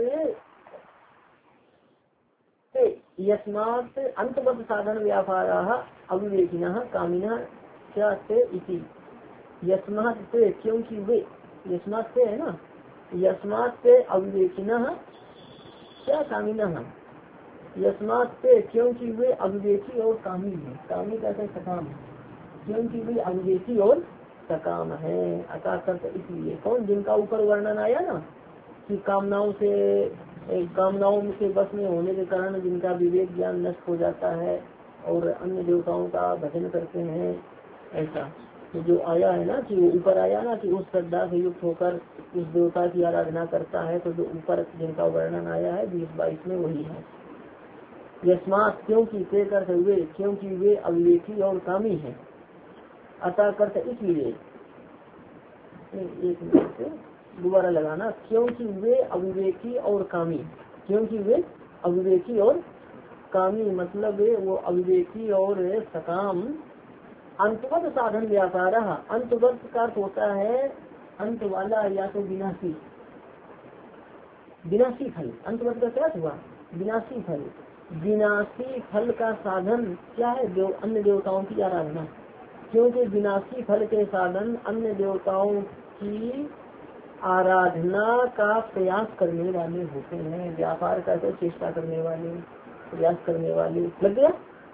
Speaker 1: यस्मात् अंतबद्ध साधन व्यापाराः अविवेकिनः कामिनः क्या से इति। यस्मात् से क्योंकि वे, यस्मात् से है ना, यस्मात् से अविवेकिनः क्या कामिनः, यस्मात् से क्योंकि वे अविवेकी और कामी है। कामी कहते सकाम, क्योंकि वे अविवेकी और सकाम है। अतः करते इसलिए कौन, जिनका ऊपर वर्णन आया ना कि कामनाओं से कामनाओं के बस में होने के कारण जिनका विवेक ज्ञान नष्ट हो जाता है और अन्य देवताओं का भजन करते हैं, ऐसा तो जो आया है ना कि वो ऊपर आया ना कि उस श्रद्धा से युक्त होकर उस देवता की आराधना करता है, तो जो ऊपर जिनका वर्णन आया है बीस बाईस में वही है। यस्मात् क्योंकि ते करते हुए, क्योंकि वे अविवेकी और कामी है। अतः करते इसलिए, एक मिनट से दोबारा लगाना, क्योंकि वे अविवेकी और कामी, क्योंकि वे अविवेकी और कामी मतलब वो अविवेकी और सकाम अंतवत साधन व्यापार। अंतवत का अर्थ होता है अंत वाला या तो विनाशी, विनाशी फल। अंतवत का क्या हुआ? विनाशी फल। विनाशी फल का साधन क्या है? देव अन्य देवताओं की आराधना। क्योंकि विनाशी फल के साधन अन्य देवताओं की आराधना का प्रयास करने वाले होते हैं। व्यापार का तो चेष्टा करने वाले, प्रयास करने वाले। लग गया?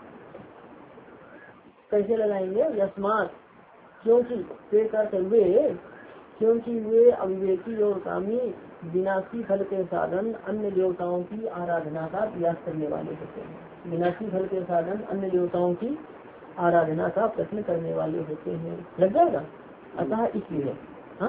Speaker 1: कैसे लगाएंगे? यस्मात् क्योंकि वे, क्योंकि वे अविवेकी और कामी विनाशी फल के साधन अन्य देवताओं की आराधना का प्रयास करने वाले होते हैं। विनाशी फल के साधन अन्य देवताओं की आराधना का प्रश्न करने वाले होते हैं। लग जाएगा? अतः इसलिए हाँ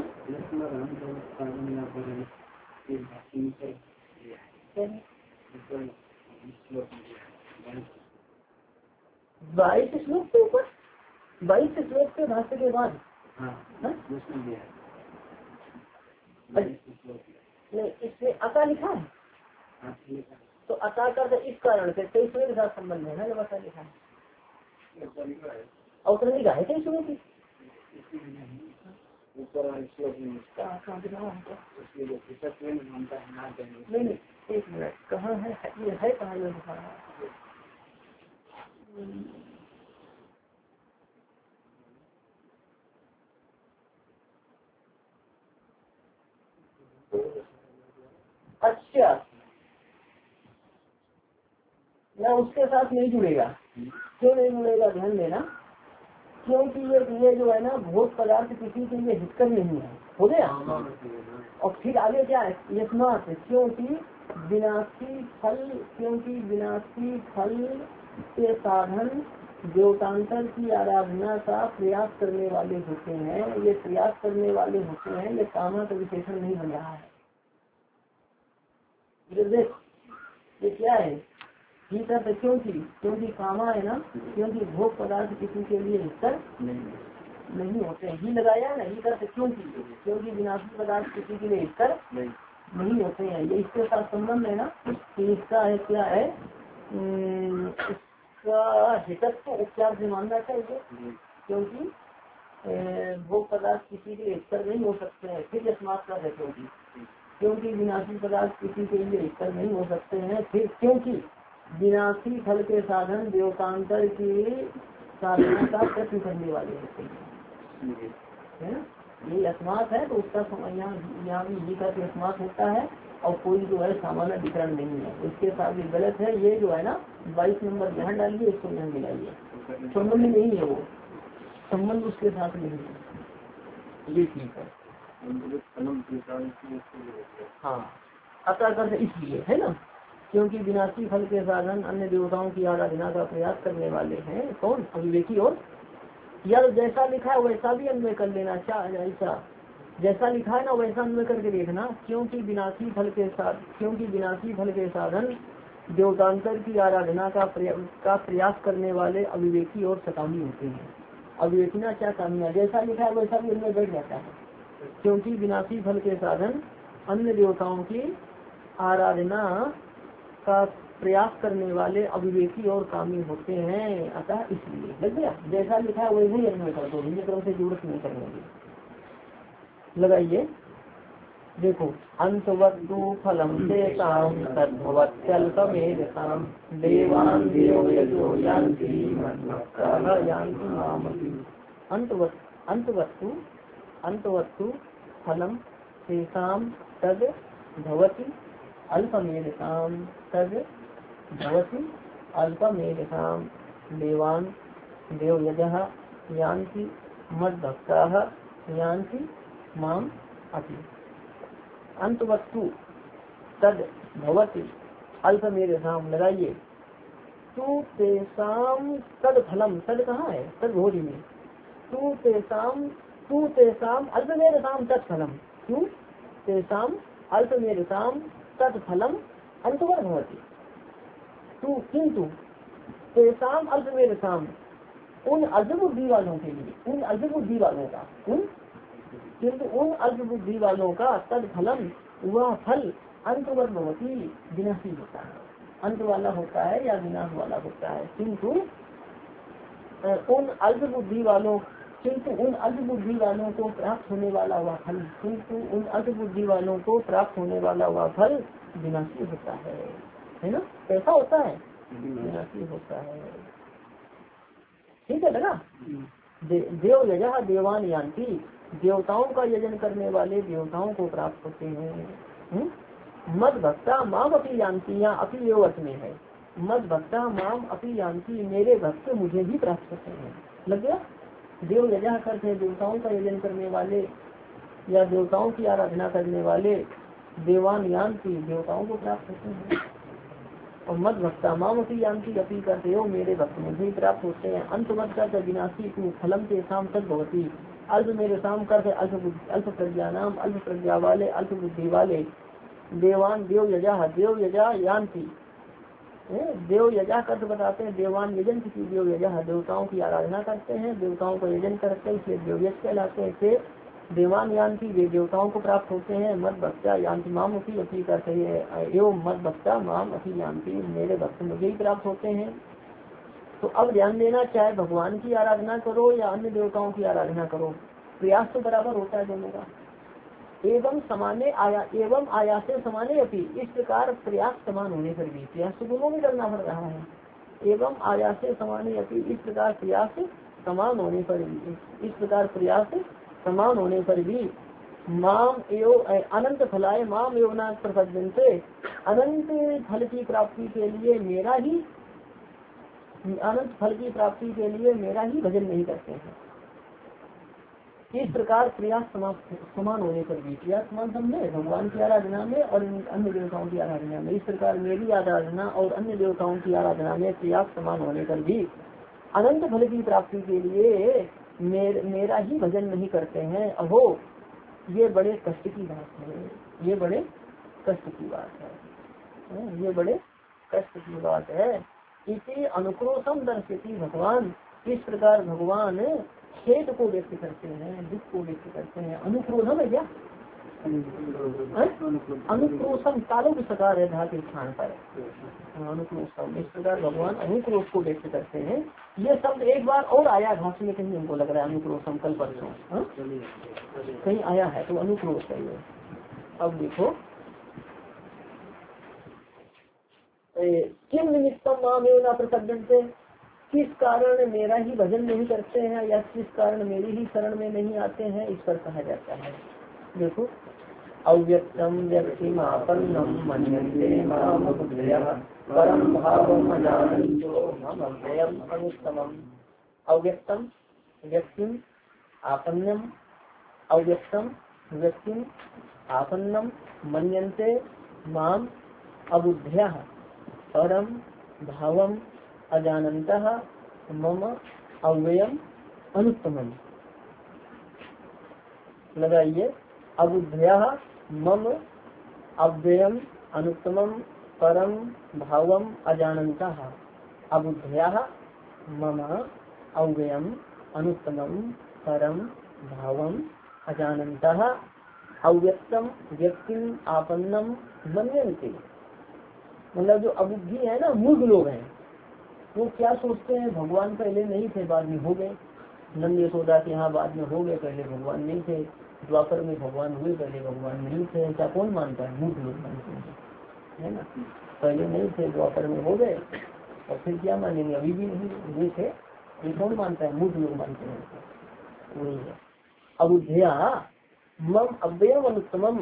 Speaker 1: बाईस श्लोक के ऊपर, बाईस श्लोक के भाष्य के बाद नहीं, इसमें अता लिखा है तो अता कर इस कारण से तेईसवें के साथ संबंध है ना, जब अता लिखा है अवतर लिखा है तेईसवें की नहीं, एक मिनट, कहाँ है ये? है कहाँ ये लिखा है? अच्छा, या उसके साथ नहीं जुड़ेगा। क्यों नहीं जुड़ेगा? ध्यान देना, क्योंकि ये ये जो है ना भोग पदार्थ किसी के लिए हितकर नहीं है। हो गया? और फिर आगे क्या है? यस्मात् क्योंकि विनाशी फल, क्योंकि विनाशी फल के साधन देवतांतर की आराधना का प्रयास करने वाले होते हैं। ये प्रयास करने वाले होते हैं, ये कामा का विशेषण नहीं बन रहा है। देख ये क्या है? ठीक है, क्योंकि क्योंकि कामा है ना, क्योंकि भोग पदार्थ किसी के लिए हितकर नहीं होते हैं। ही लगाया ना, ही करते क्योंकि क्योंकि विनाशी पदार्थ किसी के लिए हितकर नहीं होते हैं। ये इसके साथ संबंध है ना कि इसका है क्या है, इसका हितत्व उपचार से मानना चाहिए। क्योंकि भोग पदार्थ किसी के लिए हितकर नहीं हो सकते हैं। फिर यस्मात् का है क्योंकि क्योंकि विनाशी पदार्थ किसी के लिए हितकर नहीं हो सकते हैं। फिर क्योंकि विनाशी फल के साधन देवतांतर की साधना का प्रश्न करने वाले होते हैं, है ना। ये अस्मात है तो उसका यहाँ भी का अस्मात होता है और कोई जो है सामान्य विकरण नहीं है। इसके साथ भी गलत है। ये जो है ना बाईस नंबर ध्यान डालिए, इसको ध्यान दिलाइए। संबंध नहीं है, वो संबंध उसके साथ नहीं है। ये ठीक है। हाँ, अतः कर इसलिए है ना, क्योंकि विनाशी फल के साधन अन्य देवताओं की आराधना का प्रयास करने वाले हैं। कौन? अविवेकी और यार जैसा लिखा है वैसा भी अन्वय कर लेना। अच्छा ऐसा जैसा लिखा है ना वैसा अन्वय करके देखना। क्योंकि विनाशी फल के साथ क्योंकि विनाशी फल के साधन देवतांतर की आराधना का प्रया, का प्रयास करने वाले अविवेकी और सकामी होते हैं। अविवेकना क्या कामिया, जैसा लिखा है वैसा भी उनमें बैठ जाता है। क्योंकि विनाशी फल के साधन अन्य देवताओं की आराधना का प्रयास करने वाले अविवेकी और कामी होते हैं, अतः इसलिए लग गया। जैसा लिखा है वैसे ही अन्वय कर दो, इनकी तरफ से जरूरत नहीं करने की। लगाइए देखो, अंतवत्तु फलम तेषां तद्भवत्यल्पमेधसाम् देवान् देव यजो यान्ति मद्भक्ताः यान्ति मामपि। अंतवत् अंतवत्तु अंतवत्तु फलम तेषां तद् भवति अल्पमेधसाम् तद् भवति अल्पमेधसाम् देवान् देव यजः यान्ति मद्भक्ताः यान्ति माम अपि। अंतवस्तु तद भवति अल्पमेधसाम, लगाइए तू तेसाम तद फलम, तद कहाँ है, तद भोरी में, तू तेसाम तू तेसाम अल्पमेधसाम तत्फलम, तू तेसाम अल्पमेधसाम तत्फलम अंतवर भवति। तू किंतु तेसाम अल्पमेधसाम, उन अल्प बुद्धि वालों के लिए, उन अल्प बुद्धि वालों का उन किंतु उन अल्प बुद्धि वालों का तद फलम, वह फल अंतवर भवति विनाशी होता है, अंत वाला होता है या विनाश वाला होता है। किंतु उन अल्प बुद्धि वालों किंतु उन अल्प बुद्धि वालों को प्राप्त होने वाला हुआ फल किंतु उन अल्प बुद्धि वालों को प्राप्त होने वाला हुआ फल विनाशी होता है, है ना। कैसा होता है, विनाशी होता है। ठीक है लगा। दे, देव यजः देवान यान्ति, देवताओं का यजन करने वाले देवताओं को प्राप्त होते हैं। मद भक्ता माम अपि यान्ति, या अपि ये अर्थ में है, मद भक्ता माम अपि यान्ति, मेरे भक्त मुझे भी प्राप्त होते हैं। लग गया। देव यजः करते हैं देवताओं का यजन करने वाले या देवताओं की आराधना करने वाले, देवान यान्ति देवताओं को प्राप्त होते हैं। और मद भक्ता माम अपि यान्ति, अपि करते हो मेरे भक्त मुझे ही प्राप्त होते हैं। अंतमत का विनाशी तू फलम के शाम तक भवती, अल्प मेरे शाम करते अल्प अल्प प्रज्ञा नाम, अल्प प्रज्ञा वाले अल्प बुद्धि वाले, देवान देव यजा देव यजा यान्ति, देव यजा कर बताते हैं देवान यजन किसी देव यजा, देवताओं की आराधना करते हैं, देवताओं का यजन करते हैं, इसलिए देवयज कहलाते हैं। फिर देवान यान्ति वे देवताओं को प्राप्त होते हैं। मद भक्ता यान्ति माम अपि, अपि करते हैं एवं मद भक्ता माम अपि यान्ति, मेरे भक्त मुझे ही प्राप्त होते हैं। तो अब ध्यान देना, चाहे भगवान की आराधना करो या अन्य देवताओं की आराधना करो, प्रयास तो बराबर होता है दोनों का। एवं समाने आया एवं आयासे समाने अपि, इस प्रकार प्रयास समान होने पर भी, प्रयास तो दोनों में करना पड़ रहा है। एवं आयासे समाने अपि, इस प्रकार प्रयास समान होने पर भी इस प्रकार प्रयास समान होने पर भी माम एवं अनंत फलाय माम एवं न प्रपद्यन्ते, अनंत फल की प्राप्ति के लिए मेरा ही अनंत फल की प्राप्ति के लिए मेरा ही भजन नहीं करते हैं। इस प्रकार प्रयास समान होने पर भी, प्रयास समान समझे भगवान की आराधना में और अन्य देवताओं की आराधना में, इस प्रकार मेरी आराधना और अन्य देवताओं की आराधना में प्रयास समान होने पर भी अनंत फल की प्राप्ति के लिए मेर, मेरा ही भजन नहीं करते हैं। अहो ये बड़े कष्ट की बात है, ये बड़े कष्ट की बात है, ये बड़े कष्ट की बात है। इसी अनुक्रोशम दर्शती भगवान, इस प्रकार भगवान खेद को व्यक्त करते हैं, दुख को व्यक्त करते हैं। अनुक्रोधम है क्या, अनुक्रोशम कालों की सकार है धातु स्थान पर, अनुक्रोशम, इस प्रकार भगवान अनुक्रोश को व्यक्त करते हैं। ये शब्द एक बार और आया भाषा में, कहीं हमको लग रहा है अनुक्रोशम कल परसों कहीं आया है, तो अनुक्रोश है ये। अब देखो किम निमित्तम मामेव न प्रपद्यन्ते, किस कारण मेरा ही भजन नहीं करते हैं या किस कारण मेरी ही शरण में नहीं आते हैं, इस पर कहा जाता है। देखो अव्यक्तम व्यक्तिमापन्नम मन्यन्ते मामबुद्धयः परम भावम अजानन्तो मम अव्ययम् अनुत्तमम्। अव्यक्तम व्यक्तिम आपन्नम, अव्यक्तम व्यक्तिम आपन्नम मन्यन्ते माम अबुद्धयः परम भावम अजानन्तः मम अव्ययम् अनुत्तमम्। लगाइए अबुद्धया मम अव्ययम अनुत्तमम परम भावम अजानन्तः। अबुद्धया मम अव्ययम अनुत्तमम परम भावम अजानन्तः अव्यक्तम व्यक्तिम आपन्नम मन्यन्ते। मतलब जो अबुद्धि है ना, मूर्ख लोग हैं, वो क्या सोचते हैं भगवान पहले नहीं थे बाद में हो गए। नंद यशोदा के यहाँ बाद में हो गए, पहले भगवान नहीं थे। द्वापर में भगवान हुए, पहले भगवान नहीं थे। ऐसा कौन मानता है? मूर्ख लोग मानते हैं, है ना। पहले नहीं थे, द्वापर में हो गए, और फिर क्या मानेंगे? अभी भी नहीं हुए थे, ये कौन मानता है? मूर्ख लोग मानते हैं, वही है। अबुद्धया मम अव्ययम अनुत्तमम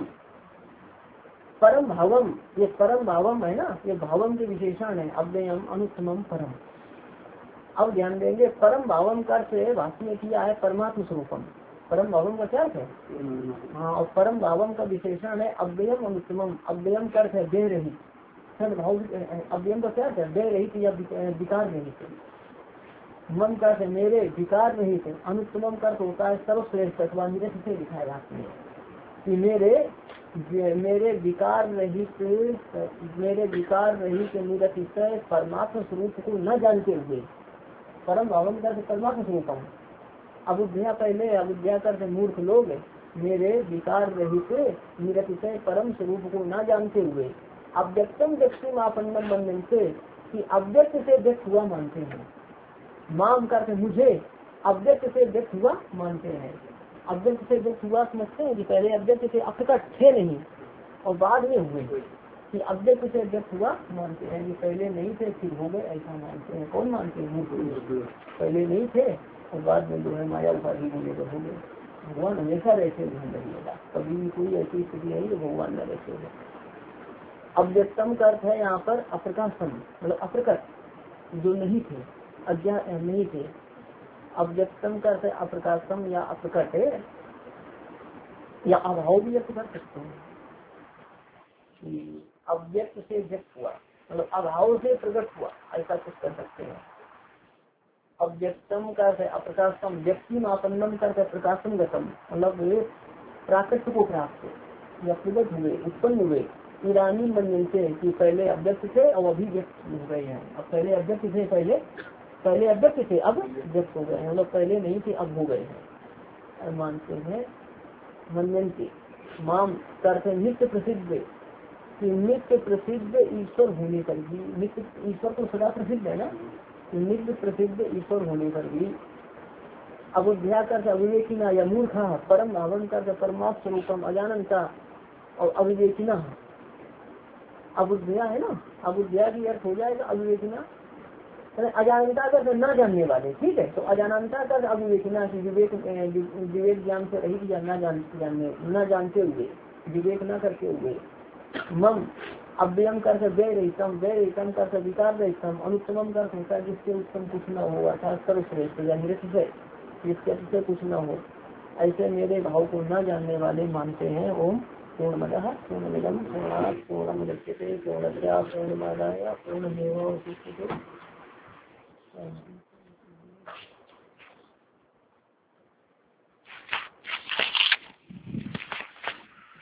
Speaker 1: परम भावम, ये परम भावम है ना, ये भावम के विशेषण है। अव्ययम अनुत्तमम परम। अब ध्यान देंगे, परम भावम का अर्थ भाष्य में किया है परमात्म स्वरूपम। परम भावम का क्या अर्थ है? हाँ, और परम भावम का विशेषण है अव्ययम अनुत्तमम। अव्ययम का अर्थ है देह रहित। भाव अव्ययम का क्या अर्थ है? देह रहित या विकार रहित। मन का अर्थ है मेरे विकार रहित। अनुत्तमम का अर्थ होता है सर्वश्रेष्ठ अथवा निरस से दिखाया जाता है कि मेरे मेरे विकार रहित मेरे विकार रहित निरतिशय परमात्मा स्वरूप को न जानते हुए। परम भावम का परमात्मा स्वरूपम। अबुद्धया पहले अबुद्धया कर मूर्ख लोग मेरे विकार रहित निरतिशय परम स्वरूप को न जानते हुए अव्यक्तम व्यक्तिम आपन्नम मनन्ते कि अव्यक्त से व्यक्त हुआ मानते हैं। माम करते मुझे अव्यक्त से व्यक्त हुआ मानते हैं। अव्यक्त से व्यक्त हुआ समझते हैं कि पहले अव्यक्त से अप्रकट थे नहीं और बाद में हुए, कि अव्यक्त से व्यक्त हुआ मानते हैं। ये पहले नहीं थे फिर हो गए, ऐसा मानते हैं। कौन मानते हैं? मूर्ख। पहले नहीं थे और बाद में जो है माया उपाधि को लेकर हो गए। भगवान हमेशा रहते ध्यान रखिएगा, कभी भी कोई ऐसी स्थिति नहीं जो भगवान न रहते हैं। अव्यक्तम का अर्थ है यहाँ पर अप्रकाशम, मतलब अप्रकट जो नहीं थे, अज्ञा नहीं थे। अव्यक्तम का अर्थ है अप्रकाशम या अप्रकट या अभाव भी व्यक्त कर सकते हैं। अव्यक्त से व्यक्त हुआ मतलब अभाव से प्रकट हुआ, ऐसा कुछ कर सकते हैं। अव्यक्तम का अर्थ है अप्रकाशम, व्यक्ति मापन्नम का अर्थ है प्रकाशम गतम, मतलब प्राकट्य को प्राप्त या प्रकट हुए, उत्पन्न हुए। ईरानी मंदिर से कि पहले अव्यक्त थे और अभी व्यक्त हो गए हैं। अब पहले अव्यक्त थे, पहले पहले अव्यक्त थे अब व्यक्त हो गए हैं, मतलब पहले नहीं थे अब हो गए हैं, मानते हैं। मनन्ति माम करते नित्य प्रसिद्ध कि नित्य प्रसिद्ध ईश्वर होने पर भी, नित्य ईश्वर तो सदा प्रसिद्ध है ना, नित्य प्रसिद्ध ईश्वर होने पर भी अबुद्धया कर अविवेकिना या मूर्खा परम भावन कर परमात्म स्वरूपम अजानंता और अविवेकिना। अबुद्धया है ना, अबुद्धया की अर्थ हो जाएगा अविवेकिना, अजानता कर न जानने वाले। ठीक है, तो अजानता कर अविवेकिना की विवेक विवेक ज्ञान से रहित या न जान जानने न जानते हुए, विवेक न करते हुए। मम अव्ययम कर व्यय रहितम, व्यय रहितम कर विकार रहितम, अनुत्तमम कर होता है जिससे उत्तम कुछ न हो, अर्थात सर्वश्रेष्ठ या निरतिशय जिसके से कुछ न हो, ऐसे मेरे भाव को न जानने वाले मानते हैं। ओम पूर्णमदः पूर्णमिदं पूर्णात् पूर्णमुदच्यते पूर्णस्य पूर्णमादाय पूर्णमेवावशिष्यते।